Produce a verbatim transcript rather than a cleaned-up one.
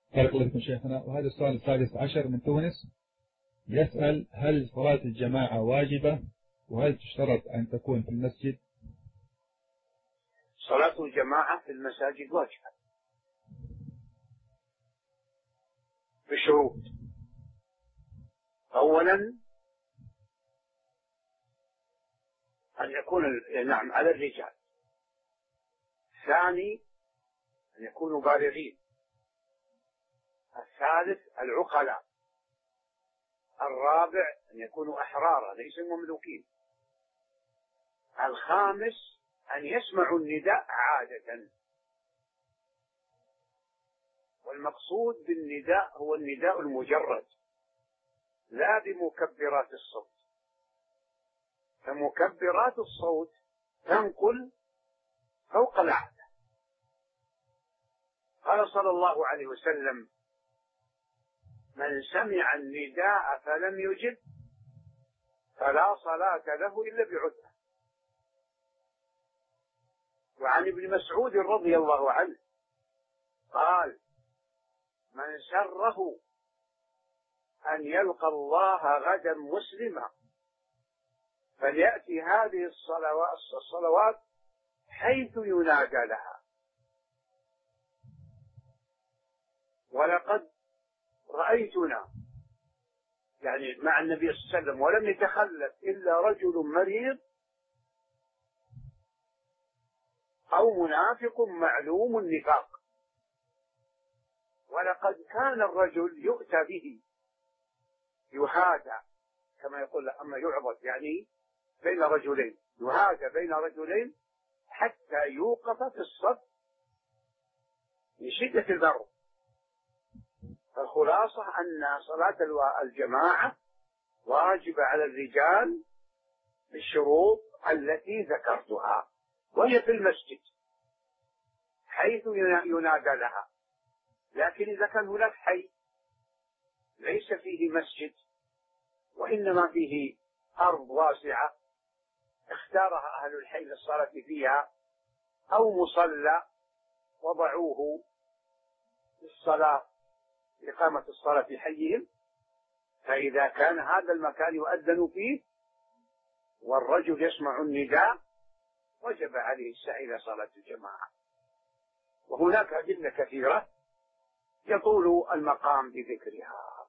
بارك الله فيكم شيخنا. وهذا السؤال السادس عشر من تونس، يسأل: هل صلاة الجماعة واجبة؟ وهل تشترط أن تكون في المسجد؟ صلاة الجماعة في المساجد واجبة بشروط. أولا أن يكون نعم على الرجال. ثاني أن يكونوا بالغين. الثالث العقلاء. الرابع أن يكونوا أحرارا ليسوا مملوكين. الخامس أن يسمعوا النداء عادة. والمقصود بالنداء هو النداء المجرد لا بمكبرات الصوت، فمكبرات الصوت تنقل فوق العادة. قال صلى الله عليه وسلم: من سمع النداء فلم يجب فلا صلاة له إلا بعذر. وعن ابن مسعود رضي الله عنه قال: من سره أن يلقى الله غدا مسلما فليأتي هذه الصلوات, الصلوات حيث ينادى لها. ولقد رأيتنا يعني مع النبي صلى الله عليه وسلم ولم يتخلف إلا رجل مريض أو منافق معلوم النفاق. ولقد كان الرجل يؤتى به يهادى كما يقول، أما يعبد يعني بين رجلين، يهادى بين رجلين حتى يوقف في الصف من شدة البرد. فالخلاصة أن صلاة الجماعة واجبة على الرجال بالشروط التي ذكرتها، وهي في المسجد حيث ينادى لها. لكن إذا كان هناك حي ليس فيه مسجد وإنما فيه أرض واسعة اختارها أهل الحي للصلاة فيها أو مصلى وضعوه للصلاة إقامة الصلاة في حيهم، فإذا كان هذا المكان يؤذن فيه والرجل يسمع النداء وجب عليه السعي إلى صلاة الجماعة. وهناك أدلة كثيرة يطول المقام بذكرها.